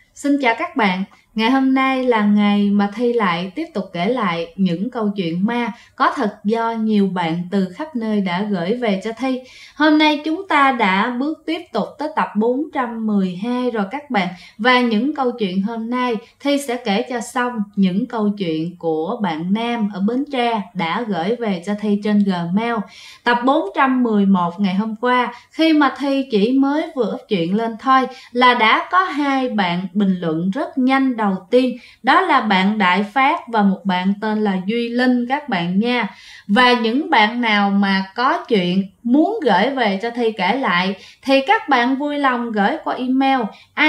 Xin chào các bạn, ngày hôm nay là ngày mà Thi lại tiếp tục kể lại những câu chuyện ma có thật do nhiều bạn từ khắp nơi đã gửi về cho Thi. Hôm nay chúng ta đã bước tiếp tục tới tập 412 rồi các bạn. Và những câu chuyện hôm nay Thi sẽ kể cho xong những câu chuyện của bạn Nam ở Bến Tre đã gửi về cho Thi trên Gmail. Tập 411 ngày hôm qua, khi mà Thi chỉ mới vừa up chuyện lên thôi là đã có hai bạn bình luận rất nhanh. Đầu tiên đó là bạn Đại Phát và một bạn tên là Duy Linh các bạn nha. Và những bạn nào mà có chuyện muốn gửi về cho Thi kể lại thì các bạn vui lòng gửi qua email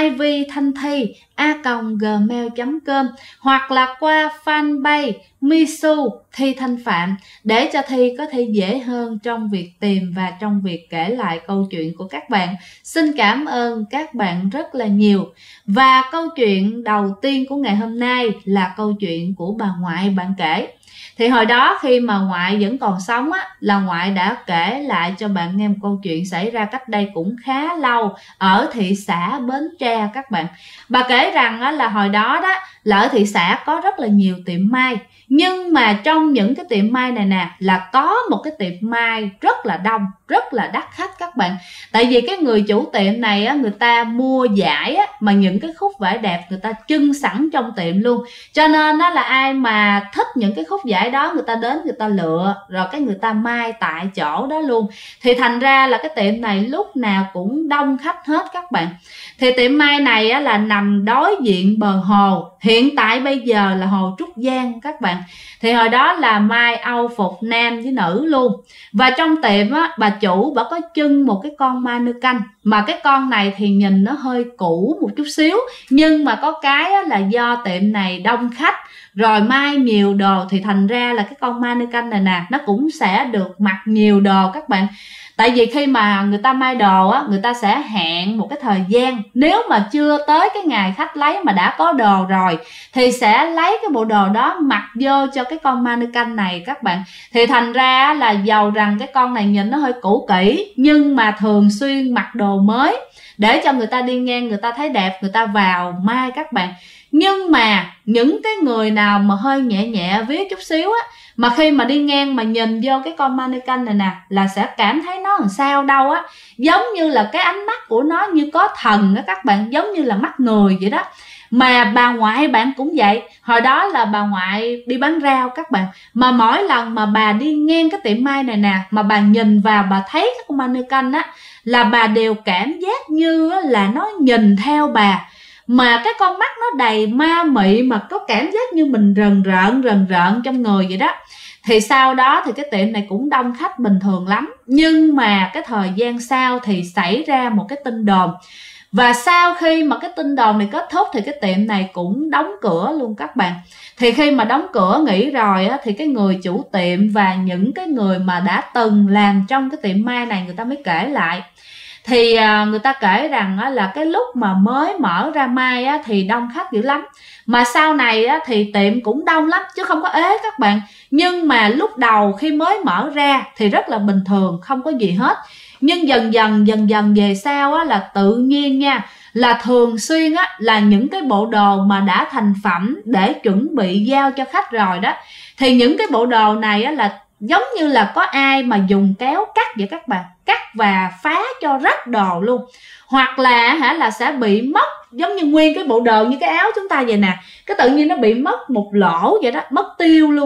ivthanthi@gmail.com hoặc là qua fanpage Misu Thi Thanh Phạm để cho Thi có thể dễ hơn trong việc tìm và trong việc kể lại câu chuyện của các bạn. Xin cảm ơn các bạn rất là nhiều. Và câu chuyện đầu tiên của ngày hôm nay là câu chuyện của bà ngoại bạn kể. Thì hồi đó khi mà ngoại vẫn còn sống á, là ngoại đã kể lại cho bạn nghe một câu chuyện xảy ra cách đây cũng khá lâu ở thị xã Bến Tre các bạn. Bà kể rằng á, là hồi đó đó là ở thị xã có rất là nhiều tiệm may. Nhưng mà trong những cái tiệm may này nè là có một cái tiệm may rất là đông, rất là đắt khách các bạn. Tại vì cái người chủ tiệm này á, người ta mua vải á, mà những cái khúc vải đẹp người ta trưng sẵn trong tiệm luôn. Cho nên đó là ai mà thích những cái khúc vải đó người ta đến người ta lựa rồi cái người ta may tại chỗ đó luôn. Thì thành ra là cái tiệm này lúc nào cũng đông khách hết các bạn. Thì tiệm may này á, là nằm đối diện bờ hồ. Hiện tại bây giờ là hồ Trúc Giang các bạn. Thì hồi đó là may Âu phục nam với nữ luôn. Và trong tiệm á, bà chủ bà có trưng một cái con mannequin. Mà cái con này thì nhìn nó hơi cũ một chút xíu. Nhưng mà có cái á, là do tiệm này đông khách rồi may nhiều đồ thì thành ra là cái con mannequin này nè nó cũng sẽ được mặc nhiều đồ các bạn. Tại vì khi mà người ta may đồ á, người ta sẽ hẹn một cái thời gian. Nếu mà chưa tới cái ngày khách lấy mà đã có đồ rồi thì sẽ lấy cái bộ đồ đó mặc vô cho cái con mannequin này các bạn. Thì thành ra là dầu rằng cái con này nhìn nó hơi cũ kỹ nhưng mà thường xuyên mặc đồ mới để cho người ta đi ngang người ta thấy đẹp người ta vào may các bạn. Nhưng mà những cái người nào mà hơi nhẹ nhẹ viết chút xíu á, mà khi mà đi ngang mà nhìn vô cái con mannequin này nè là sẽ cảm thấy nó làm sao đâu á. Giống như là cái ánh mắt của nó như có thần á các bạn, giống như là mắt người vậy đó. Mà bà ngoại bạn cũng vậy. Hồi đó là bà ngoại đi bán rau các bạn. Mà mỗi lần mà bà đi ngang cái tiệm may này nè mà bà nhìn vào bà thấy cái con mannequin á là bà đều cảm giác như là nó nhìn theo bà. Mà cái con mắt nó đầy ma mị mà có cảm giác như mình rần rợn trong người vậy đó. Thì sau đó thì cái tiệm này cũng đông khách bình thường lắm. Nhưng mà cái thời gian sau thì xảy ra một cái tin đồn. Và sau khi mà cái tin đồn này kết thúc thì cái tiệm này cũng đóng cửa luôn các bạn. Thì khi mà đóng cửa nghỉ rồi á, thì cái người chủ tiệm và những cái người mà đã từng làm trong cái tiệm may này người ta mới kể lại. Thì người ta kể rằng là cái lúc mà mới mở ra may thì đông khách dữ lắm. Mà sau này thì tiệm cũng đông lắm chứ không có ế các bạn. Nhưng mà lúc đầu khi mới mở ra thì rất là bình thường, không có gì hết. Nhưng dần dần về sau là tự nhiên nha, là thường xuyên là những cái bộ đồ mà đã thành phẩm để chuẩn bị giao cho khách rồi đó. Thì những cái bộ đồ này là giống như là có ai mà dùng kéo cắt vậy các bạn, cắt và phá cho rách đồ luôn. Hoặc là sẽ bị mất, giống như nguyên cái bộ đồ như cái áo chúng ta vậy nè, cái tự nhiên nó bị mất một lỗ vậy đó, mất tiêu luôn.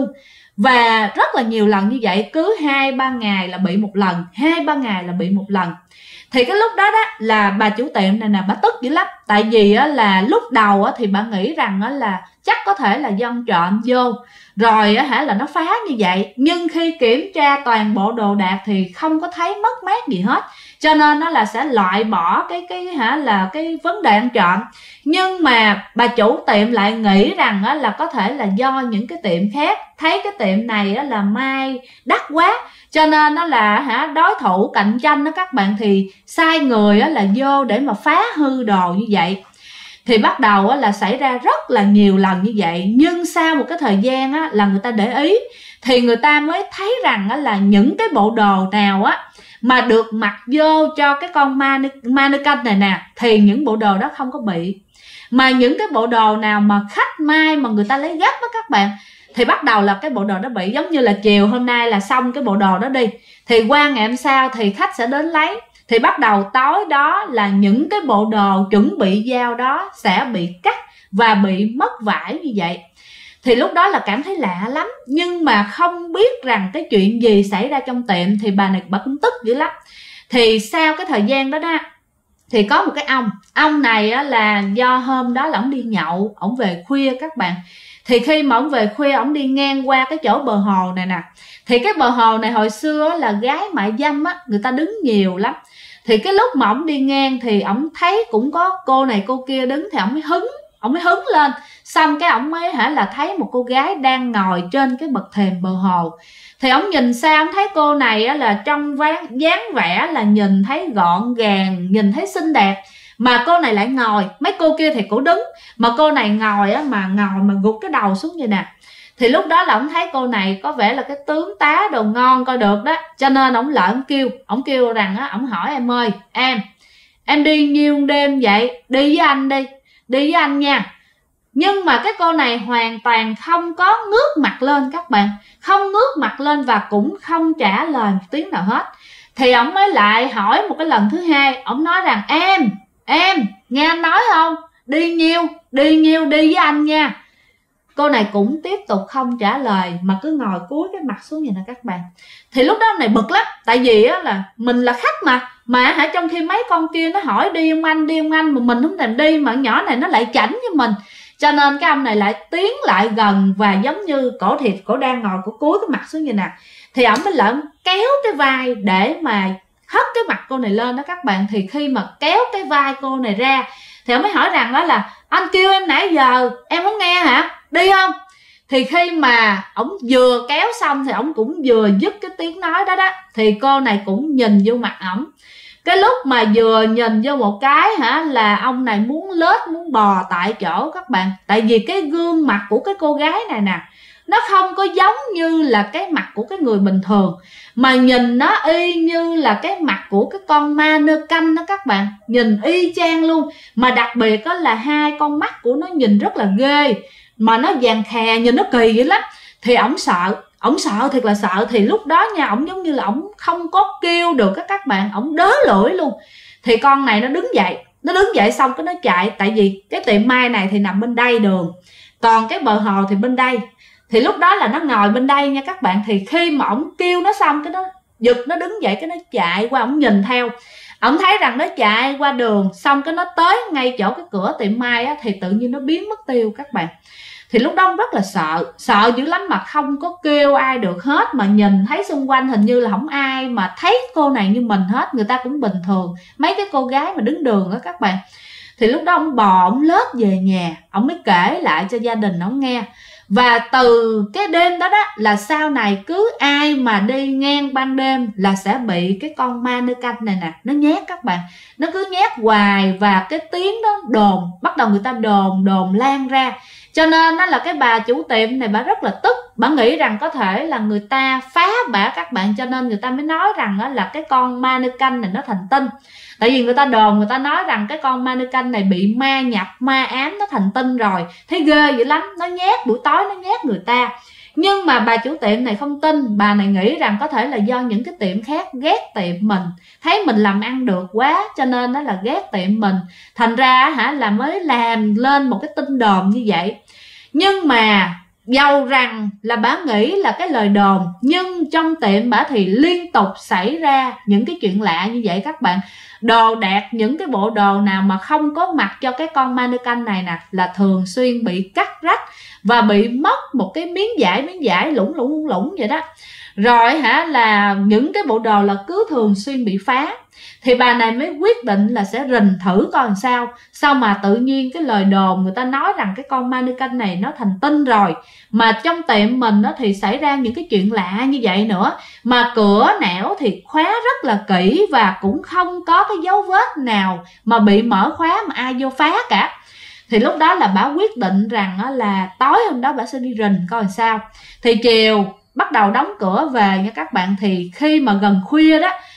Và rất là nhiều lần như vậy, cứ 2-3 ngày là bị một lần, 2-3 ngày là bị một lần. Thì cái lúc đó là bà chủ tiệm này nè, bà tức dữ lắm. Tại vì là lúc đầu thì bà nghĩ rằng là chắc có thể là dân trộm vô rồi là nó phá như vậy. Nhưng khi kiểm tra toàn bộ đồ đạc thì không có thấy mất mát gì hết. Cho nên nó là sẽ loại bỏ cái vấn đề ăn trộm. Nhưng mà bà chủ tiệm lại nghĩ rằng là có thể là do những cái tiệm khác thấy cái tiệm này là may đắt quá, cho nên nó là đối thủ cạnh tranh đó các bạn, thì sai người là vô để mà phá hư đồ như vậy. Thì bắt đầu là xảy ra rất là nhiều lần như vậy. Nhưng sau một cái thời gian là người ta để ý thì người ta mới thấy rằng là những cái bộ đồ nào mà được mặc vô cho cái con mannequin này nè, thì những bộ đồ đó không có bị. Mà những cái bộ đồ nào mà khách may mà người ta lấy gấp đó các bạn, thì bắt đầu là cái bộ đồ đó bị. Giống như là chiều hôm nay là xong cái bộ đồ đó đi, thì qua ngày hôm sau thì khách sẽ đến lấy, thì bắt đầu tối đó là những cái bộ đồ chuẩn bị giao đó sẽ bị cắt và bị mất vải như vậy. Thì lúc đó là cảm thấy lạ lắm, nhưng mà không biết rằng cái chuyện gì xảy ra trong tiệm, thì bà này bà cũng tức dữ lắm. Thì sau cái thời gian đó đó, thì có một cái ông này á, là do hôm đó là ông đi nhậu, ông về khuya các bạn. Thì khi mà ông về khuya, ông đi ngang qua cái chỗ bờ hồ này nè. Thì cái bờ hồ này hồi xưa là gái mại dâm á, người ta đứng nhiều lắm. Thì cái lúc mà ông đi ngang thì ông thấy cũng có cô này cô kia đứng, thì ông mới hứng lên. Xong cái ông mới là thấy một cô gái đang ngồi trên cái bậc thềm bờ hồ. Thì ông nhìn xa, ông thấy cô này á, là trong dáng vẻ là nhìn thấy gọn gàng, nhìn thấy xinh đẹp, mà cô này lại ngồi. Mấy cô kia thì cổ đứng, mà cô này ngồi á, mà gục cái đầu xuống vậy nè. Thì lúc đó là ông thấy cô này có vẻ là cái tướng tá đồ ngon coi được đó, cho nên ông lại ông kêu rằng á, ông hỏi em ơi, em đi nhiêu đêm vậy? Đi với anh đi với anh nha. Nhưng mà cái cô này hoàn toàn không có ngước mặt lên các bạn, không ngước mặt lên và cũng không trả lời một tiếng nào hết. Thì ông mới lại hỏi một cái lần thứ hai, ông nói rằng em nghe anh nói không, đi nhiêu đi với anh nha. Cô này cũng tiếp tục không trả lời mà cứ ngồi cúi cái mặt xuống vậy nè các bạn. Thì lúc đó ông này bực lắm, tại vì á, là mình là khách mà trong khi mấy con kia nó hỏi đi không anh mà mình không thèm đi, mà nhỏ này nó lại chảnh với mình. Cho nên cái ông này lại tiến lại gần và giống như cổ đang ngồi, cổ cúi cái mặt xuống vậy nè. Thì ổng mới lại kéo cái vai để mà hất cái mặt cô này lên đó các bạn. Thì khi mà kéo cái vai cô này ra thì ổng mới hỏi rằng đó là anh kêu em nãy giờ em không nghe hả, đi không? Thì khi mà ổng vừa kéo xong thì ổng cũng vừa dứt cái tiếng nói đó đó, thì cô này cũng nhìn vô mặt ổng. Cái lúc mà vừa nhìn vô một cái là ông này muốn lết muốn bò tại chỗ các bạn. Tại vì cái gương mặt của cái cô gái này nè, nó không có giống như là cái mặt của cái người bình thường, mà nhìn nó y như là cái mặt của cái con mannequin đó các bạn. Nhìn y chang luôn. Mà đặc biệt đó là hai con mắt của nó nhìn rất là ghê, mà nó vàng khè, nhìn nó kỳ dữ lắm. Thì ổng sợ thiệt là sợ. Thì lúc đó nha, ổng giống như là ổng không có kêu được các bạn, ổng đớ lưỡi luôn. Thì con này nó đứng dậy xong cái nó chạy. Tại vì cái tiệm may này thì nằm bên đây đường, còn cái bờ hồ thì bên đây. Thì lúc đó là nó ngồi bên đây nha các bạn. Thì khi mà ổng kêu nó xong cái nó giật, nó đứng dậy cái nó chạy qua. Ổng nhìn theo, ổng thấy rằng nó chạy qua đường, xong cái nó tới ngay chỗ cái cửa tiệm may á, thì tự nhiên nó biến mất tiêu các bạn. Thì lúc đó ông rất là sợ dữ lắm, mà không có kêu ai được hết. Mà nhìn thấy xung quanh hình như là không ai mà thấy cô này như mình hết, người ta cũng bình thường, mấy cái cô gái mà đứng đường đó các bạn. Thì lúc đó ông ông lết về nhà, ông mới kể lại cho gia đình ông nghe. Và từ cái đêm đó đó là sau này cứ ai mà đi ngang ban đêm là sẽ bị cái con mannequin này nè, nó nhét các bạn. Nó cứ nhét hoài, và cái tiếng đó bắt đầu người ta đồn lan ra. Cho nên đó là cái bà chủ tiệm này bà rất là tức. Bà nghĩ rằng có thể là người ta phá bả các bạn, cho nên người ta mới nói rằng là cái con mannequin này nó thành tinh. Tại vì người ta nói rằng cái con mannequin này bị ma nhập, ma ám, nó thành tinh rồi. Thấy ghê dữ lắm, nó nhét buổi tối, nó nhét người ta. Nhưng mà bà chủ tiệm này không tin. Bà này nghĩ rằng có thể là do những cái tiệm khác ghét tiệm mình, thấy mình làm ăn được quá, cho nên đó là ghét tiệm mình. Thành ra là mới làm lên một cái tin đồn như vậy. Nhưng mà dầu rằng là bà nghĩ là cái lời đồn, nhưng trong tiệm bà thì liên tục xảy ra những cái chuyện lạ như vậy các bạn. Đồ đạc, những cái bộ đồ nào mà không có mặt cho cái con mannequin này nè là thường xuyên bị cắt rách và bị mất một cái miếng vải lủng vậy đó. Rồi là những cái bộ đồ là cứ thường xuyên bị phá. Thì bà này mới quyết định là sẽ rình thử coi làm sao mà tự nhiên cái lời đồn người ta nói rằng cái con mannequin này nó thành tinh rồi, mà trong tiệm mình thì xảy ra những cái chuyện lạ như vậy nữa. Mà cửa nẻo thì khóa rất là kỹ, và cũng không có cái dấu vết nào mà bị mở khóa mà ai vô phá cả. Thì lúc đó là bà quyết định rằng là tối hôm đó bà sẽ đi rình coi làm sao. Thì chiều bắt đầu đóng cửa về nha các bạn. Thì khi mà gần khuya đó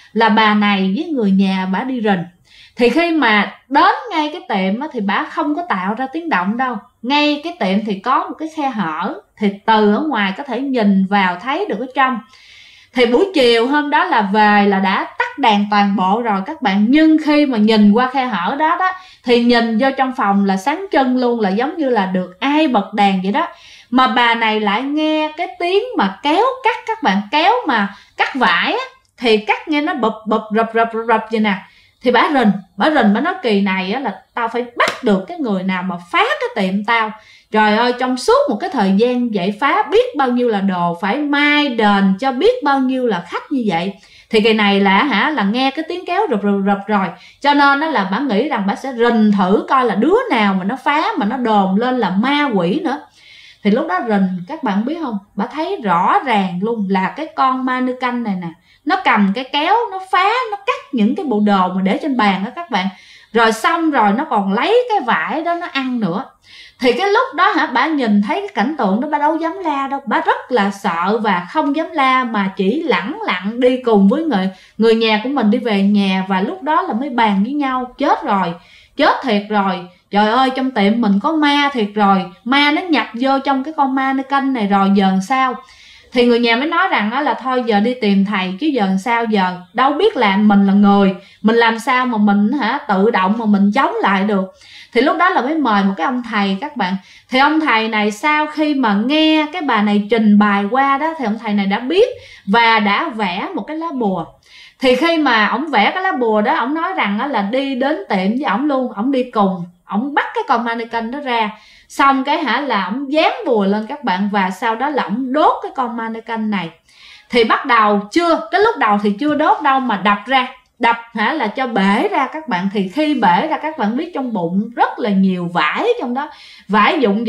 là bà này với người nhà bà đi rình. Thì khi mà đến ngay cái tiệm thì bà không có tạo ra tiếng động đâu. Ngay cái tiệm thì có một cái khe hở, thì từ ở ngoài có thể nhìn vào thấy được ở trong. Thì buổi chiều hôm đó là về là đã tắt đèn toàn bộ rồi các bạn. Nhưng khi mà nhìn qua khe hở đó thì nhìn vô trong phòng là sáng trưng luôn, là giống như là được ai bật đèn vậy đó. Mà bà này lại nghe cái tiếng mà kéo cắt, các bạn, kéo mà cắt vải á, thì cắt nghe nó bụp bụp rập vậy nè. Thì bà rình, bà nói kỳ này á, là tao phải bắt được cái người nào mà phá cái tiệm tao. Trời ơi, trong suốt một cái thời gian vậy phá biết bao nhiêu là đồ, phải mai đền cho biết bao nhiêu là khách như vậy. Thì kỳ này là nghe cái tiếng kéo rụp rồi, cho nên là bà nghĩ rằng bà sẽ rình thử coi là đứa nào mà nó phá mà nó đồn lên là ma quỷ nữa. Thì lúc đó rình, các bạn biết không, bà thấy rõ ràng luôn là cái con mannequin này nè, nó cầm cái kéo, nó phá, nó cắt những cái bộ đồ mà để trên bàn đó các bạn. Rồi xong rồi nó còn lấy cái vải đó nó ăn nữa. Thì cái lúc đó bà nhìn thấy cái cảnh tượng đó, bà đâu dám la đâu, bà rất là sợ và không dám la, mà chỉ lẳng lặng đi cùng với người nhà của mình đi về nhà. Và lúc đó là mới bàn với nhau, chết rồi, chết thiệt rồi, trời ơi trong tiệm mình có ma thiệt rồi, ma nó nhập vô trong cái con mannequin này rồi, giờ làm sao? Thì người nhà mới nói rằng là thôi giờ đi tìm thầy chứ giờ làm sao, giờ đâu biết làm, mình là người, mình làm sao mà mình tự động mà mình chống lại được. Thì lúc đó là mới mời một cái ông thầy các bạn. Thì ông thầy này sau khi mà nghe cái bà này trình bày qua đó, thì ông thầy này đã biết và đã vẽ một cái lá bùa. Thì khi mà ông vẽ cái lá bùa đó, ông nói rằng là đi đến tiệm với ổng luôn, ổng đi cùng, ổng bắt cái con mannequin đó ra, xong cái là ổng dán bùa lên các bạn, và sau đó là ổng đốt cái con mannequin này. Thì bắt đầu cái lúc đầu thì chưa đốt đâu, mà đập ra, đập là cho bể ra các bạn. Thì khi bể ra các bạn biết trong bụng rất là nhiều vải trong đó, vải dụng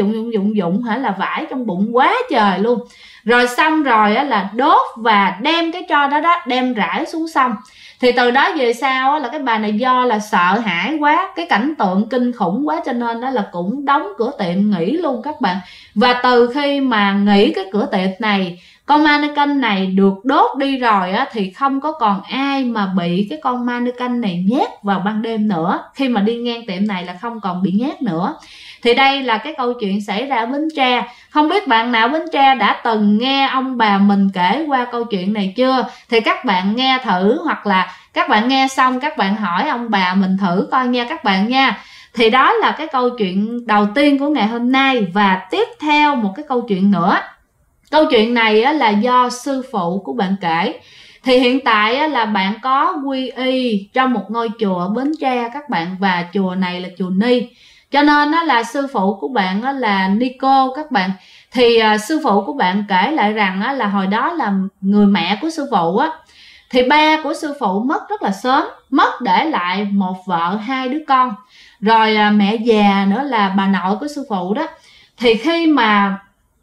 là vải trong bụng quá trời luôn. Rồi xong rồi là đốt và đem cái tro đó đem rải xuống sông. Thì từ đó về sau là cái bà này do là sợ hãi quá, cái cảnh tượng kinh khủng quá, cho nên đó là cũng đóng cửa tiệm nghỉ luôn các bạn. Và từ khi mà nghỉ cái cửa tiệm này, con mannequin này được đốt đi rồi thì không có còn ai mà bị cái con mannequin này nhét vào ban đêm nữa. Khi mà đi ngang tiệm này là không còn bị nhét nữa. Thì đây là cái câu chuyện xảy ra ở Bến Tre. Không biết bạn nào Bến Tre đã từng nghe ông bà mình kể qua câu chuyện này chưa? Thì các bạn nghe thử, hoặc là các bạn nghe xong các bạn hỏi ông bà mình thử coi nha các bạn nha. Thì đó là cái câu chuyện đầu tiên của ngày hôm nay. Và tiếp theo một cái câu chuyện nữa. Câu chuyện này là do sư phụ của bạn kể. Thì hiện tại là bạn có quy y trong một ngôi chùa ở Bến Tre các bạn, và chùa này là chùa Ni. Cho nên là sư phụ của bạn là Nico các bạn. Thì sư phụ của bạn kể lại rằng là hồi đó là người mẹ của sư phụ thì ba của sư phụ mất rất là sớm, mất để lại một vợ hai đứa con. Rồi mẹ già nữa là bà nội của sư phụ đó. Thì khi mà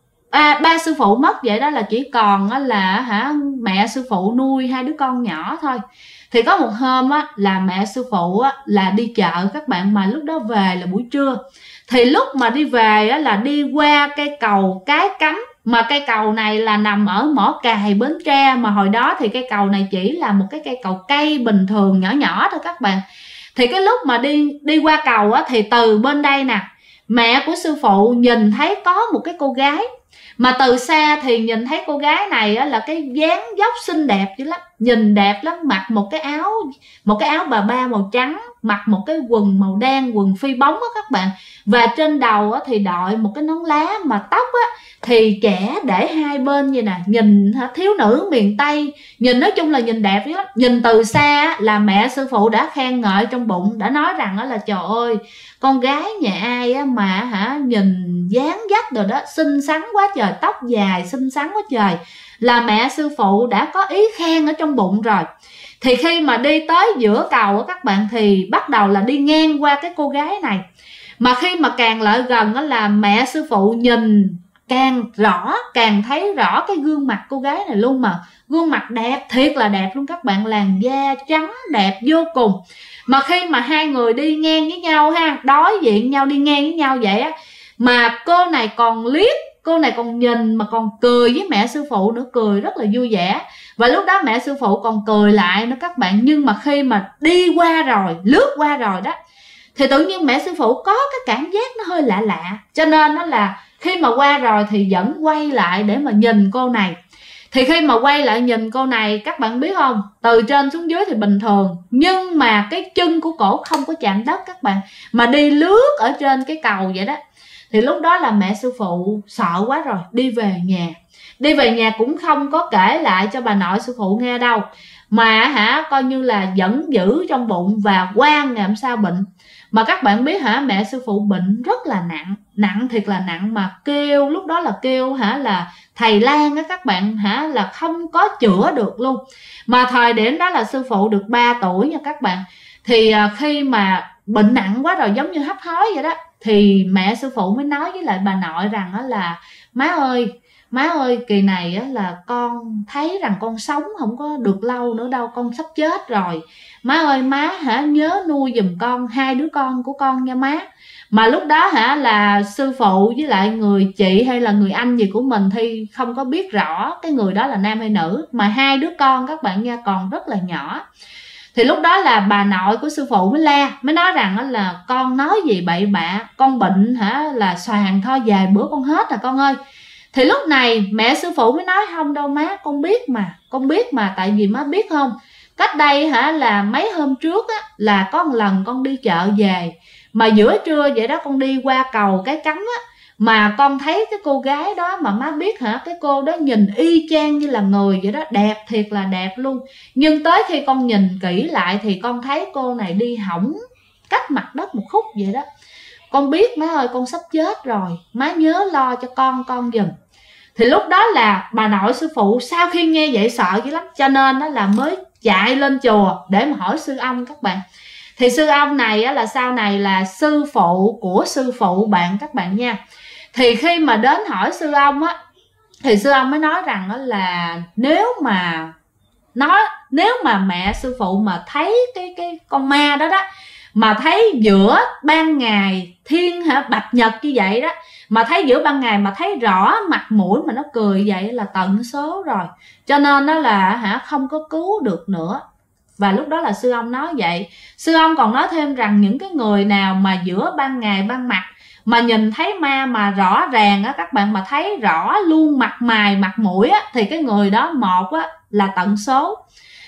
ba sư phụ mất vậy đó là chỉ còn là mẹ sư phụ nuôi hai đứa con nhỏ thôi. Thì có một hôm là mẹ sư phụ là đi chợ các bạn, mà lúc đó về là buổi trưa. Thì lúc mà đi về là đi qua cây cầu Cái Cắm, mà cây cầu này là nằm ở Mỏ Cày, Bến Tre. Mà hồi đó thì cây cầu này chỉ là một cái cây cầu cây bình thường nhỏ nhỏ thôi các bạn. Thì cái lúc mà đi qua cầu thì từ bên đây nè, mẹ của sư phụ nhìn thấy có một cái cô gái. Mà từ xa thì nhìn thấy cô gái này là cái dáng dốc xinh đẹp dữ lắm, nhìn đẹp lắm, mặc một cái áo bà ba màu trắng, mặc một cái quần màu đen, quần phi bóng các bạn. Và trên đầu thì đội một cái nón lá, mà tóc thì trẻ để hai bên vậy nè, nhìn thiếu nữ miền Tây, nhìn nói chung là nhìn đẹp lắm. Nhìn từ xa là mẹ sư phụ đã khen ngợi trong bụng, đã nói rằng là trời ơi, con gái nhà ai mà nhìn dáng dấp rồi đó, xinh xắn quá trời, tóc dài xinh xắn quá trời, là mẹ sư phụ đã có ý khen ở trong bụng rồi. Thì khi mà đi tới giữa cầu các bạn, thì bắt đầu là đi ngang qua cái cô gái này. Mà khi mà càng lại gần là mẹ sư phụ nhìn càng rõ, càng thấy rõ cái gương mặt cô gái này luôn. Mà gương mặt đẹp, thiệt là đẹp luôn các bạn, làn da trắng đẹp vô cùng. Mà khi mà hai người đi ngang với nhau đối diện nhau, đi ngang với nhau vậy mà cô này còn liếc, cô này còn nhìn mà còn cười với mẹ sư phụ nữa, cười rất là vui vẻ. Và lúc đó mẹ sư phụ còn cười lại nữa các bạn. Nhưng mà khi mà đi qua rồi, lướt qua rồi đó, thì tự nhiên mẹ sư phụ có cái cảm giác nó hơi lạ lạ. Cho nên nó là khi mà qua rồi thì vẫn quay lại để mà nhìn cô này. Thì khi mà quay lại nhìn cô này, các bạn biết không, từ trên xuống dưới thì bình thường, nhưng mà cái chân của cổ không có chạm đất các bạn, mà đi lướt ở trên cái cầu vậy đó. Thì lúc đó là mẹ sư phụ sợ quá rồi, đi về nhà. Đi về nhà cũng không có kể lại cho bà nội sư phụ nghe đâu, mà coi như là vẫn giữ trong bụng và quan ngày hôm sau bệnh. Mà các bạn biết mẹ sư phụ bệnh rất là nặng, nặng thiệt là nặng, mà kêu lúc đó là kêu là thầy lang á các bạn, là không có chữa được luôn. Mà thời điểm đó là sư phụ được 3 tuổi nha các bạn. Thì khi mà bệnh nặng quá rồi, giống như hấp hối vậy đó, thì mẹ sư phụ mới nói với lại bà nội rằng đó là má ơi kỳ này á, là con thấy rằng con sống không có được lâu nữa đâu, con sắp chết rồi. Má ơi má nhớ nuôi giùm con 2 đứa con của con nha má. Mà lúc đó là sư phụ với lại người chị hay là người anh gì của mình thì không có biết rõ cái người đó là nam hay nữ, mà 2 đứa con các bạn nha, còn rất là nhỏ. Thì lúc đó là bà nội của sư phụ mới la, mới nói rằng là con nói gì bậy bạ, con bệnh là xoàn thôi, vài bữa con hết rồi con ơi. Thì lúc này mẹ sư phụ mới nói không đâu má, con biết mà, tại vì má biết không, cách đây là mấy hôm trước á, là có một lần con đi chợ về, mà giữa trưa vậy đó con đi qua cầu Cái Cắm á, mà con thấy cái cô gái đó, mà má biết cái cô đó nhìn y chang như là người vậy đó, đẹp thiệt là đẹp luôn. Nhưng tới khi con nhìn kỹ lại thì con thấy cô này đi hỏng cách mặt đất một khúc vậy đó. Con biết má ơi, con sắp chết rồi, má nhớ lo cho con giùm. Thì lúc đó là bà nội sư phụ sau khi nghe vậy sợ dữ lắm, cho nên đó là mới chạy lên chùa để mà hỏi sư ông các bạn. Thì sư ông này á, là sau này là sư phụ của sư phụ bạn các bạn nha. Thì khi mà đến hỏi sư ông á, thì sư ông mới nói rằng đó là nếu mà mẹ sư phụ mà thấy cái con ma đó đó, mà thấy giữa ban ngày thiên bạch nhật như vậy đó, mà thấy giữa ban ngày mà thấy rõ mặt mũi mà nó cười vậy là tận số rồi, cho nên đó là không có cứu được nữa. Và lúc đó là sư ông nói vậy. Sư ông còn nói thêm rằng những cái người nào mà giữa ban ngày ban mặt mà nhìn thấy ma mà rõ ràng á các bạn, mà thấy rõ luôn mặt mày mặt mũi á, thì cái người đó, một á là tận số,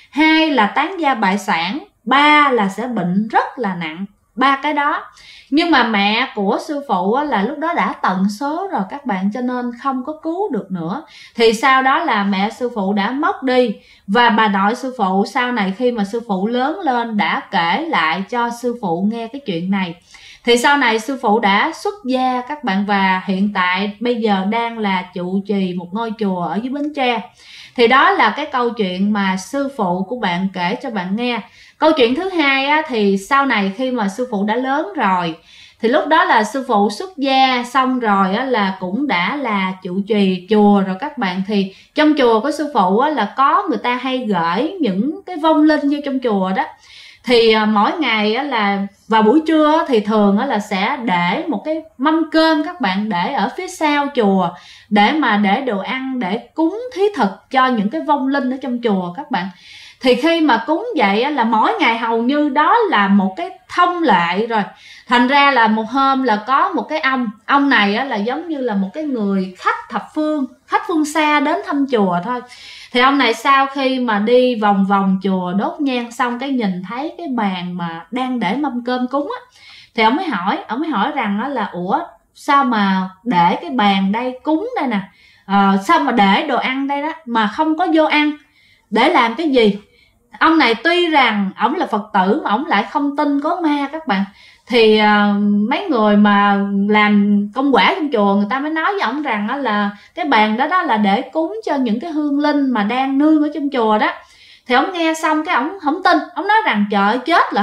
2 là tán gia bại sản, 3 là sẽ bệnh rất là nặng. 3 cái đó. Nhưng mà mẹ của sư phụ á, là lúc đó đã tận số rồi các bạn, cho nên không có cứu được nữa. Thì sau đó là mẹ sư phụ đã mất đi, và bà nội sư phụ sau này khi mà sư phụ lớn lên đã kể lại cho sư phụ nghe cái chuyện này. Thì sau này sư phụ đã xuất gia các bạn, và hiện tại bây giờ đang là trụ trì một ngôi chùa ở dưới Bến Tre. Thì đó là cái câu chuyện mà sư phụ của bạn kể cho bạn nghe. Câu chuyện thứ hai á, thì sau này khi mà sư phụ đã lớn rồi, thì lúc đó là sư phụ xuất gia xong rồi á, là cũng đã là trụ trì chùa rồi các bạn. Thì trong chùa của sư phụ á, là có người ta hay gửi những cái vong linh vô trong chùa đó. Thì mỗi ngày á, là vào buổi trưa á, thì thường á, là sẽ để một cái mâm cơm các bạn, để ở phía sau chùa, để đồ ăn để cúng thí thực cho những cái vong linh ở trong chùa các bạn. Thì khi mà cúng vậy á, là mỗi ngày hầu như đó là một cái thông lệ rồi. Thành ra là một hôm là có một cái ông này á, là giống như là một cái người khách phương xa đến thăm chùa thôi. Thì ông này sau khi mà đi vòng vòng chùa đốt nhang xong, cái nhìn thấy cái bàn mà đang để mâm cơm cúng á, thì ông mới hỏi rằng đó là ủa sao mà để cái bàn đây cúng đây nè, sao mà để đồ ăn đây đó mà không có vô ăn, để làm cái gì? Ông này tuy rằng ổng là Phật tử mà ổng lại không tin có ma các bạn. Thì mấy người mà làm công quả trong chùa người ta mới nói với ổng rằng đó là cái bàn đó là để cúng cho những cái hương linh mà đang nương ở trong chùa đó. Thì ổng nghe xong cái ổng không tin, ổng nói rằng trời ơi, chết là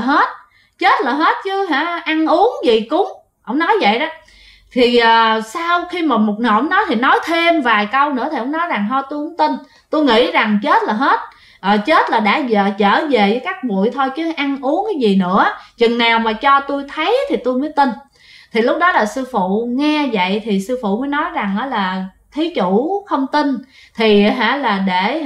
hết chứ ăn uống gì cúng, ổng nói vậy đó. Thì sau khi mà một nỗi nói thì nói thêm vài câu nữa, thì ổng nói rằng thôi tôi không tin, tôi nghĩ rằng chết là hết, chết là đã giờ trở về với các bụi thôi, chứ ăn uống cái gì nữa, chừng nào mà cho tôi thấy thì tôi mới tin. Thì lúc đó là sư phụ nghe vậy thì sư phụ mới nói rằng đó là thí chủ không tin thì là để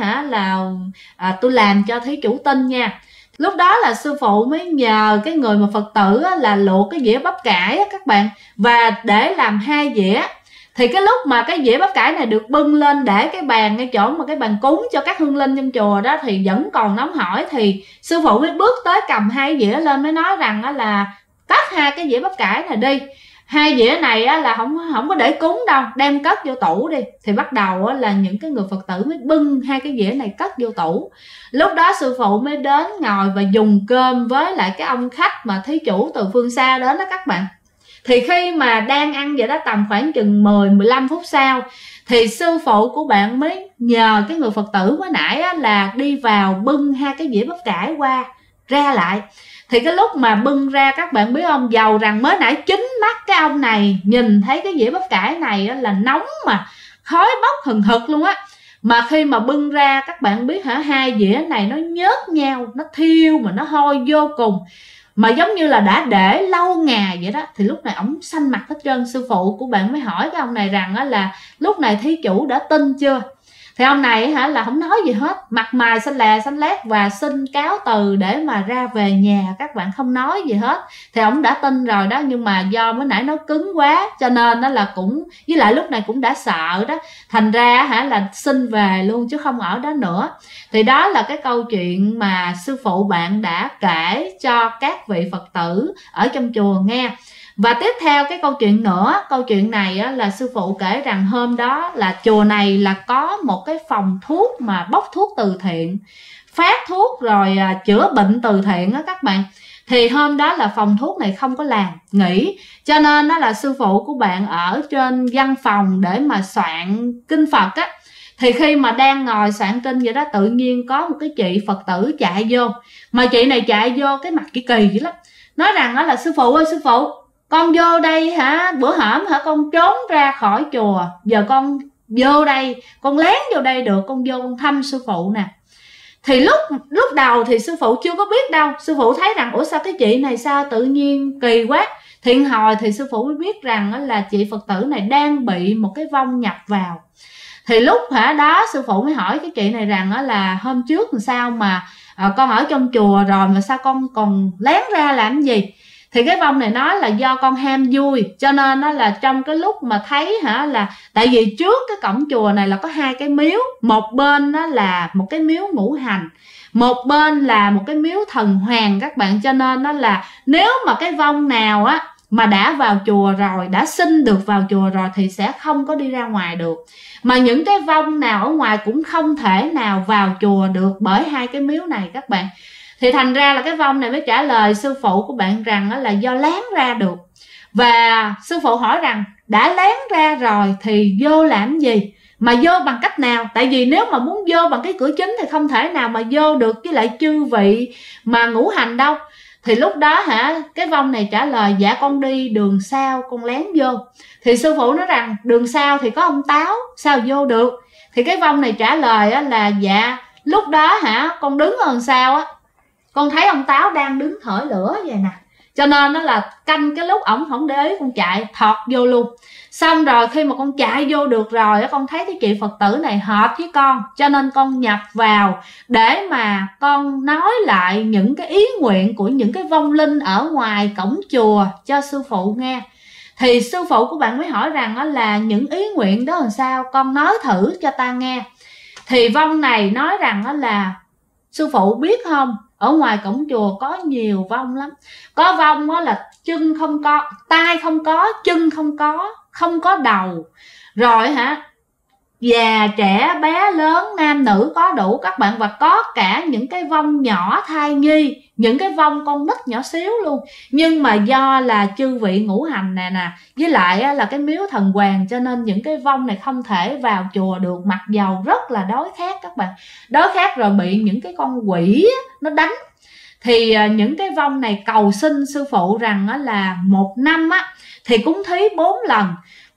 tôi làm cho thí chủ tin nha. Lúc đó là sư phụ mới nhờ cái người mà Phật tử là luộc cái dĩa bắp cải các bạn, và để làm 2 dĩa. Thì cái lúc mà cái dĩa bắp cải này được bưng lên để cái bàn, ngay chỗ mà cái bàn cúng cho các hương linh trong chùa đó thì vẫn còn nóng hổi, thì sư phụ mới bước tới cầm 2 dĩa lên, mới nói rằng là cất 2 cái dĩa bắp cải này đi, 2 dĩa này là không có để cúng đâu, đem cất vô tủ đi. Thì bắt đầu là những cái người Phật tử mới bưng 2 cái dĩa này cất vô tủ. Lúc đó sư phụ mới đến ngồi và dùng cơm với lại cái ông khách mà thí chủ từ phương xa đến đó các bạn. Thì khi mà đang ăn vậy đó, tầm khoảng chừng 10-15 phút sau thì sư phụ của bạn mới nhờ cái người Phật tử mới nãy là đi vào bưng 2 cái dĩa bắp cải ra lại. Thì cái lúc mà bưng ra, các bạn biết không, dầu rằng mới nãy chính mắt cái ông này nhìn thấy cái dĩa bắp cải này là nóng mà khói bốc hừng hực luôn á, mà khi mà bưng ra các bạn biết 2 dĩa này nó nhớt nhau, nó thiêu mà nó hôi vô cùng, mà giống như là đã để lâu ngày vậy đó. Thì lúc này ổng xanh mặt hết trơn. Sư phụ của bạn mới hỏi cái ông này rằng là lúc này thí chủ đã tin chưa? Thì ông này là không nói gì hết, mặt mày xanh lè xanh lét và xin cáo từ để mà ra về nhà, các bạn không nói gì hết. Thì ông đã tin rồi đó, nhưng mà do mới nãy nó cứng quá cho nên là cũng, với lại lúc này cũng đã sợ đó, thành ra là xin về luôn chứ không ở đó nữa. Thì đó là cái câu chuyện mà sư phụ bạn đã kể cho các vị Phật tử ở trong chùa nghe. Và tiếp theo cái câu chuyện nữa, câu chuyện này là sư phụ kể rằng hôm đó là chùa này là có một cái phòng thuốc mà bốc thuốc từ thiện, phát thuốc rồi chữa bệnh từ thiện á các bạn. Thì hôm đó là phòng thuốc này không có làm, nghỉ, cho nên đó là sư phụ của bạn ở trên văn phòng để mà soạn kinh Phật á. Thì khi mà đang ngồi soạn kinh vậy đó, tự nhiên có một cái chị Phật tử chạy vô, mà chị này chạy vô cái mặt kỳ kỳ lắm, nói rằng đó là sư phụ ơi, sư phụ, con vô đây bữa hổm con trốn ra khỏi chùa, giờ con vô đây, con lén vô đây được, con vô con thăm sư phụ nè. Thì lúc đầu thì sư phụ chưa có biết đâu, sư phụ thấy rằng ủa sao cái chị này sao tự nhiên kỳ quá. Thiện hồi thì sư phụ mới biết rằng là chị Phật tử này đang bị một cái vong nhập vào. Thì lúc đó sư phụ mới hỏi cái chị này rằng là hôm trước làm sao mà con ở trong chùa rồi mà sao con còn lén ra làm gì. Thì cái vong này nói là do con ham vui, cho nên là trong cái lúc mà thấy là tại vì trước cái cổng chùa này là có 2 cái miếu, một bên đó là một cái miếu ngũ hành, một bên là một cái miếu thần hoàng các bạn. Cho nên đó là nếu mà cái vong nào mà đã vào chùa rồi, đã xin được vào chùa rồi thì sẽ không có đi ra ngoài được, mà những cái vong nào ở ngoài cũng không thể nào vào chùa được bởi 2 cái miếu này các bạn. Thì thành ra là cái vong này mới trả lời sư phụ của bạn rằng là do lén ra được. Và sư phụ hỏi rằng đã lén ra rồi thì vô làm gì, mà vô bằng cách nào? Tại vì nếu mà muốn vô bằng cái cửa chính thì không thể nào mà vô được với lại chư vị mà ngũ hành đâu. Thì lúc đó cái vong này trả lời dạ con đi đường sau, con lén vô. Thì sư phụ nói rằng đường sau thì có ông Táo, sao vô được? Thì cái vong này trả lời là dạ lúc đó con đứng ở đằng sau con thấy ông Táo đang đứng thổi lửa vậy nè, cho nên nó là canh cái lúc ổng không để ý con chạy thọt vô luôn. Xong rồi khi mà con chạy vô được rồi con thấy cái chị Phật tử này hợp với con, cho nên con nhập vào để mà con nói lại những cái ý nguyện của những cái vong linh ở ngoài cổng chùa cho sư phụ nghe. Thì sư phụ của bạn mới hỏi rằng là những ý nguyện đó làm sao, con nói thử cho ta nghe. Thì vong này nói rằng là sư phụ biết không, ở ngoài cổng chùa có nhiều vong lắm. Có vong là chân không có, tai không có, chân không có đầu. Rồi già trẻ bé lớn nam nữ có đủ các bạn. Và có cả những cái vong nhỏ thai nhi, những cái vong con nít nhỏ xíu luôn. Nhưng mà do là chư vị ngũ hành nè với lại là cái miếu thần hoàng, cho nên những cái vong này không thể vào chùa được, mặc dầu rất là đói khát các bạn. Đói khát rồi bị những cái con quỷ nó đánh. Thì những cái vong này cầu xin sư phụ rằng là một năm thì cúng thí 4 lần.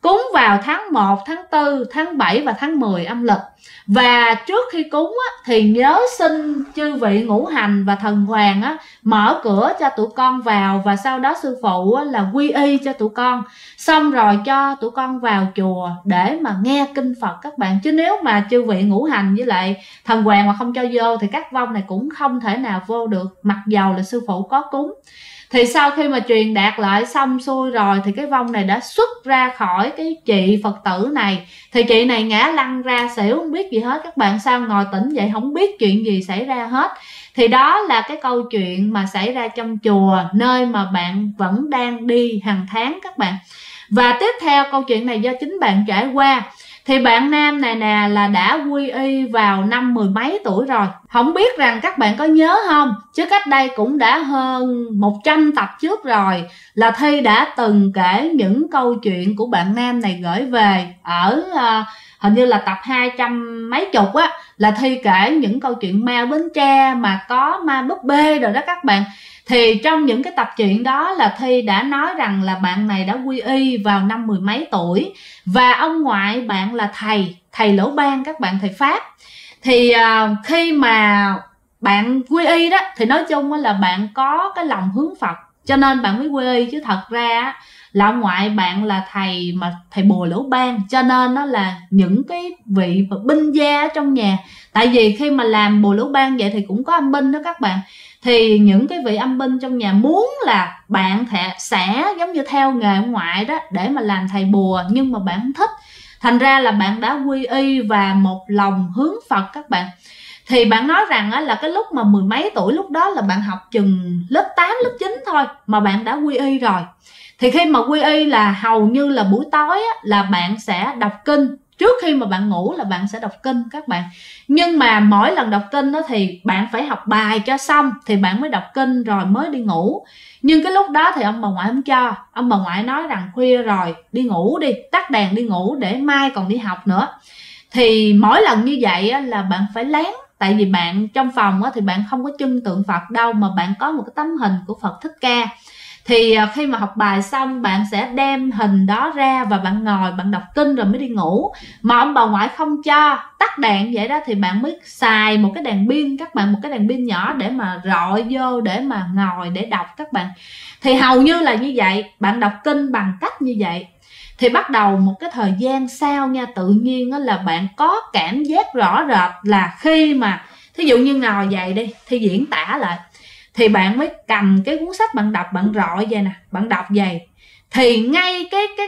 cúng vào tháng 1, tháng 4, tháng 7 và tháng 10 âm lịch. Và trước khi cúng á, thì nhớ xin chư vị ngũ hành và thần hoàng á, mở cửa cho tụi con vào, và sau đó sư phụ á, là quy y cho tụi con, xong rồi cho tụi con vào chùa để mà nghe kinh Phật các bạn. Chứ nếu mà chư vị ngũ hành với lại thần hoàng mà không cho vô thì các vong này cũng không thể nào vô được, mặc dầu là sư phụ có cúng. Thì sau khi mà truyền đạt lại xong xuôi rồi thì cái vong này đã xuất ra khỏi cái chị Phật tử này. Thì chị này ngã lăn ra xỉu, không biết gì hết các bạn. Sao ngồi tỉnh vậy không biết chuyện gì xảy ra hết. Thì đó là cái câu chuyện mà xảy ra trong chùa, nơi mà bạn vẫn đang đi hàng tháng các bạn. Và tiếp theo câu chuyện này do chính bạn trải qua. Thì bạn nam này nè là đã quy y vào năm 10 mấy tuổi rồi. Không biết rằng các bạn có nhớ không, chứ cách đây cũng đã hơn 100 tập trước rồi, là Thi đã từng kể những câu chuyện của bạn nam này gửi về ở hình như là tập 200 mấy chục á, là Thi kể những câu chuyện ma Bến Tre mà có ma búp bê rồi đó các bạn. Thì trong những cái tập truyện đó là Thi đã nói rằng là bạn này đã quy y vào năm 10 mấy tuổi. Và ông ngoại bạn là thầy Lỗ Ban các bạn, thầy Pháp. Thì khi mà bạn quy y đó thì nói chung là bạn có cái lòng hướng Phật, cho nên bạn mới quy y. Chứ thật ra là ông ngoại bạn là thầy bùa Lỗ Ban, cho nên nó là những cái vị binh gia trong nhà. Tại vì khi mà làm bùa Lỗ Ban vậy thì cũng có âm binh đó các bạn. Thì những cái vị âm binh trong nhà muốn là bạn sẽ giống như theo nghề ông ngoại đó để mà làm thầy bùa, nhưng mà bạn không thích. Thành ra là bạn đã quy y và một lòng hướng Phật các bạn. Thì bạn nói rằng là cái lúc mà 10 mấy tuổi, lúc đó là bạn học chừng lớp 8, lớp 9 thôi mà bạn đã quy y rồi. Thì khi mà quy y là hầu như là buổi tối là bạn sẽ đọc kinh. Trước khi mà bạn ngủ là bạn sẽ đọc kinh các bạn. Nhưng mà mỗi lần đọc kinh đó thì bạn phải học bài cho xong thì bạn mới đọc kinh rồi mới đi ngủ. Nhưng cái lúc đó thì ông bà ngoại không cho. Ông bà ngoại nói rằng khuya rồi, đi ngủ đi, tắt đèn đi ngủ để mai còn đi học nữa. Thì mỗi lần như vậy là bạn phải lén. Tại vì bạn trong phòng thì bạn không có trưng tượng Phật đâu, mà bạn có một cái tấm hình của Phật Thích Ca. Thì khi mà học bài xong bạn sẽ đem hình đó ra và bạn ngồi bạn đọc kinh rồi mới đi ngủ. Mà ông bà ngoại không cho tắt đèn vậy đó thì bạn mới xài một cái đèn pin các bạn, một cái đèn pin nhỏ để mà rọi vô để mà ngồi để đọc các bạn. Thì hầu như là như vậy, bạn đọc kinh bằng cách như vậy. Thì bắt đầu một cái thời gian sau nha, tự nhiên là bạn có cảm giác rõ rệt là khi mà thí dụ như ngồi vậy đi, thì diễn tả lại, thì bạn mới cầm cái cuốn sách bạn đọc, bạn rọi vậy nè, bạn đọc vậy thì ngay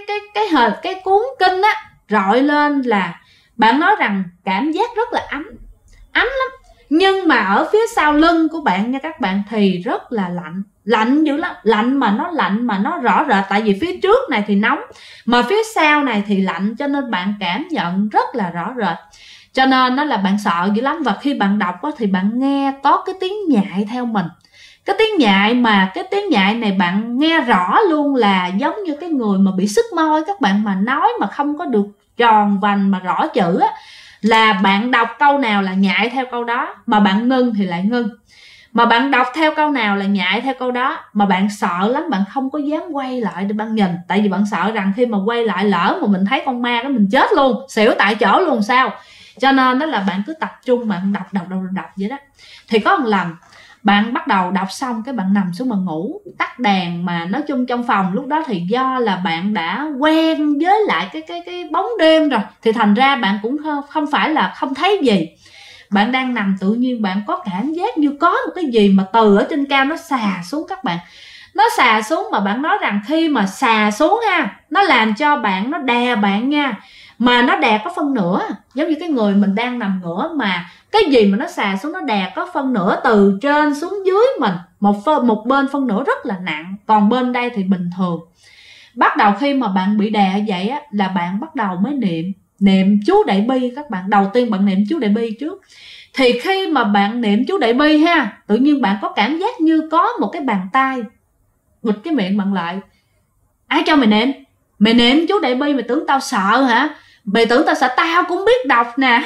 cái cuốn kinh á rọi lên là bạn nói rằng cảm giác rất là ấm lắm. Nhưng mà ở phía sau lưng của bạn nha các bạn thì rất là lạnh dữ lắm, lạnh mà nó rõ rệt. Tại vì phía trước này thì nóng mà phía sau này thì lạnh, cho nên bạn cảm nhận rất là rõ rệt. Cho nên nó là bạn sợ dữ lắm. Và khi bạn đọc thì bạn nghe có cái tiếng nhại theo mình. Cái tiếng nhại mà cái tiếng nhại này bạn nghe rõ luôn, là giống như cái người mà bị sức môi các bạn, mà nói mà không có được tròn vành mà rõ chữ á, là bạn đọc câu nào là nhại theo câu đó, mà bạn ngưng thì lại ngưng. Mà bạn đọc theo câu nào là nhại theo câu đó, mà bạn sợ lắm, bạn không có dám quay lại để bạn nhìn. Tại vì bạn sợ rằng khi mà quay lại lỡ mà mình thấy con ma đó mình chết luôn, xỉu tại chỗ luôn sao. Cho nên đó là bạn cứ tập trung, bạn đọc vậy đó. Thì có một lần bạn bắt đầu đọc xong cái bạn nằm xuống mà ngủ, tắt đèn. Mà nói chung trong phòng lúc đó thì do là bạn đã quen với lại cái bóng đêm rồi, thì thành ra bạn cũng không phải là không thấy gì. Bạn đang nằm tự nhiên bạn có cảm giác như có một cái gì mà từ ở trên cao nó xà xuống các bạn. Nó xà xuống mà bạn nói rằng khi mà xà xuống ha, nó làm cho bạn, nó đè bạn nha. Mà nó đè có phân nửa, giống như cái người mình đang nằm ngửa, mà cái gì mà nó xà xuống nó đè có phân nửa từ trên xuống dưới mình. Một bên phân nửa rất là nặng, còn bên đây thì bình thường. Bắt đầu khi mà bạn bị đè vậy á, là bạn bắt đầu mới niệm chú Đại Bi các bạn. Đầu tiên bạn niệm chú Đại Bi trước. Thì khi mà bạn niệm chú Đại Bi ha, tự nhiên bạn có cảm giác như có một cái bàn tay bịt cái miệng bạn lại. Ai cho mày niệm? Mày niệm chú Đại Bi mày tưởng tao sợ hả? Mày tưởng tao sợ? Tao cũng biết đọc nè.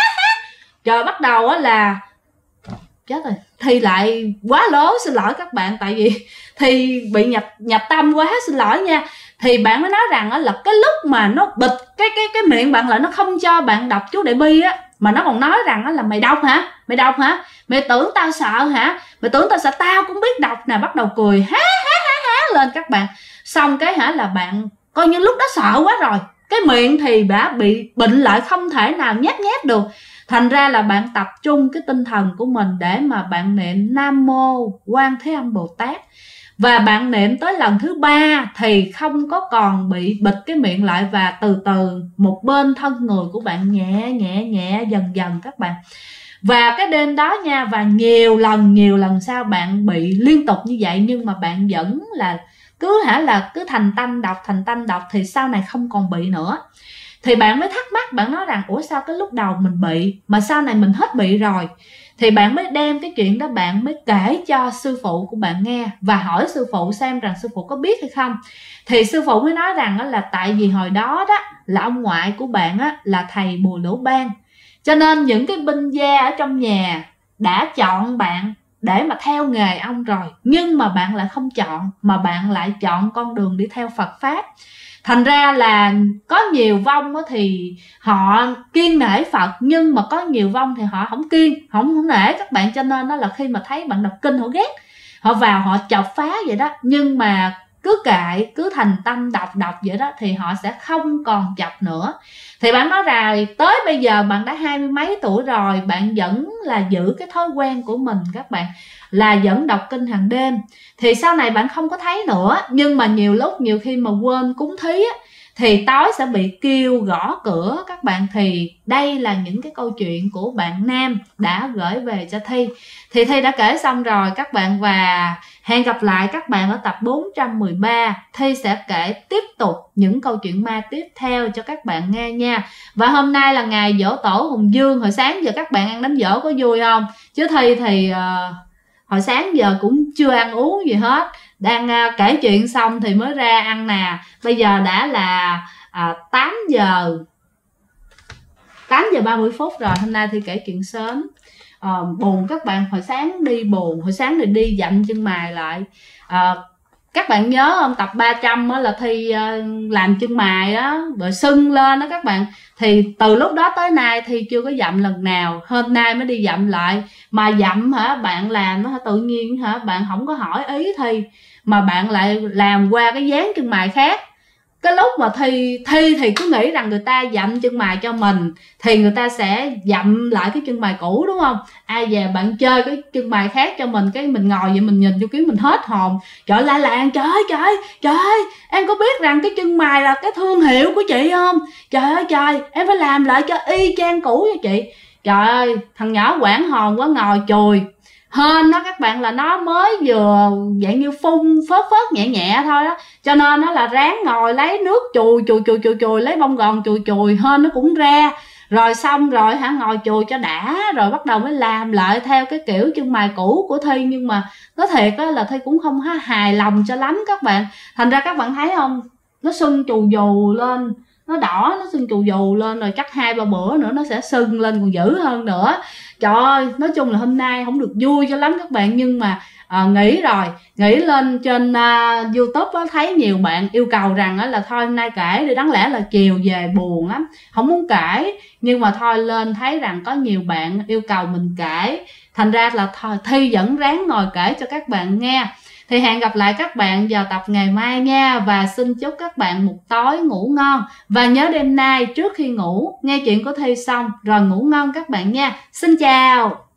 Trời, bắt đầu á là chết rồi. Thì lại quá lố, xin lỗi các bạn, tại vì thì bị nhập tâm quá, xin lỗi nha. thì bạn mới nói rằng là cái lúc mà nó bịt cái miệng bạn lại, nó không cho bạn đọc chú Đại Bi á, mà nó còn nói rằng là mày đọc hả, mày đọc hả, mày tưởng tao sợ hả, mày tưởng tao sợ, tao cũng biết đọc nè, bắt đầu cười há lên các bạn. Xong cái là bạn coi như lúc đó sợ quá rồi, cái miệng thì đã bị bệnh lại, không thể nào nhét được. Thành ra là bạn tập trung cái tinh thần của mình để mà bạn niệm Nam Mô Quan Thế Âm Bồ Tát. Và bạn niệm tới lần thứ 3 thì không có còn bị bịt cái miệng lại, và từ từ một bên thân người của bạn nhẹ dần các bạn. Và cái đêm đó nha, và nhiều lần sau bạn bị liên tục như vậy, nhưng mà bạn vẫn là cứ thành tâm đọc thì sau này không còn bị nữa. Thì bạn mới thắc mắc, bạn nói rằng ủa sao cái lúc đầu mình bị mà sau này mình hết bị rồi. Thì bạn mới đem cái chuyện đó bạn mới kể cho sư phụ của bạn nghe, và hỏi sư phụ xem rằng sư phụ có biết hay không. Thì sư phụ mới nói rằng là tại vì hồi đó là ông ngoại của bạn là thầy Bùi Lỗ Ban, cho nên những cái binh gia ở trong nhà đã chọn bạn để mà theo nghề ông rồi, nhưng mà bạn lại không chọn, mà bạn lại chọn con đường đi theo Phật Pháp. Thành ra là có nhiều vong thì họ kiêng nể Phật, nhưng mà có nhiều vong thì họ không kiêng, không nể các bạn. Cho nên đó là khi mà thấy bạn đọc kinh họ ghét, họ vào họ chọc phá vậy đó. Nhưng mà cứ kệ, cứ thành tâm đọc vậy đó thì họ sẽ không còn chọc nữa. Thì bạn nói rồi, tới bây giờ bạn đã 20 mấy tuổi rồi, bạn vẫn là giữ cái thói quen của mình các bạn, là vẫn đọc kinh hàng đêm. Thì sau này bạn không có thấy nữa, nhưng mà nhiều khi mà quên cúng thí thì tối sẽ bị kêu gõ cửa các bạn. Thì đây là những cái câu chuyện của bạn Nam đã gửi về cho Thi. Thì Thi đã kể xong rồi các bạn, và hẹn gặp lại các bạn ở tập 413. Thi sẽ kể tiếp tục những câu chuyện ma tiếp theo cho các bạn nghe nha. Và hôm nay là ngày giỗ tổ Hùng Dương. Hồi sáng giờ các bạn ăn đám giỗ có vui không? Chứ Thi thì hồi sáng giờ cũng chưa ăn uống gì hết, đang kể chuyện xong thì mới ra ăn nè. Bây giờ đã là 8 giờ 30 phút rồi. Hôm nay thì kể chuyện sớm. Buồn các bạn, hồi sáng đi buồn, hồi sáng thì đi dặm chân mày lại. Các bạn nhớ không, tập 300 là Thi làm chân mày đó rồi sưng lên đó các bạn. Thì từ lúc đó tới nay Thi chưa có dặm lần nào, hôm nay mới đi dặm lại. Mà dặm bạn làm nó tự nhiên bạn không có hỏi ý Thi, mà bạn lại làm qua cái dáng chân mày khác. Cái lúc mà Thi thì cứ nghĩ rằng người ta dặm chân mày cho mình thì người ta sẽ dặm lại cái chân mày cũ, đúng không? Ai về bạn chơi cái chân mày khác cho mình, cái mình ngồi vậy mình nhìn vô kiếm mình hết hồn. Trời la làng, trời ơi, em có biết rằng cái chân mày là cái thương hiệu của chị không? Trời ơi trời, em phải làm lại cho y chang cũ cho chị. Trời ơi, thằng nhỏ quảng hồn quá, ngồi chùi hên đó các bạn, là nó mới vừa dạng như phun phớt nhẹ thôi đó, cho nên nó là ráng ngồi lấy nước chùi, lấy bông gòn chùi hên nó cũng ra. Rồi xong rồi ngồi chùi cho đã, rồi bắt đầu mới làm lại theo cái kiểu chân mày cũ của Thi. Nhưng mà nói thiệt là Thi cũng không hài lòng cho lắm các bạn. Thành ra các bạn thấy không, nó sưng chù dù lên, nó đỏ, nó sưng chù dù lên, rồi chắc 2-3 bữa nữa nó sẽ sưng lên còn dữ hơn nữa. Trời ơi, nói chung là hôm nay không được vui cho lắm các bạn. Nhưng mà nghĩ lên trên YouTube đó, thấy nhiều bạn yêu cầu rằng là thôi hôm nay kể đi, đáng lẽ là chiều về buồn lắm không muốn kể, nhưng mà thôi lên thấy rằng có nhiều bạn yêu cầu mình kể, thành ra là thôi Thi vẫn ráng ngồi kể cho các bạn nghe. Thì hẹn gặp lại các bạn vào tập ngày mai nha. Và xin chúc các bạn một tối ngủ ngon. Và nhớ đêm nay trước khi ngủ nghe chuyện của Thi xong rồi ngủ ngon các bạn nha. Xin chào.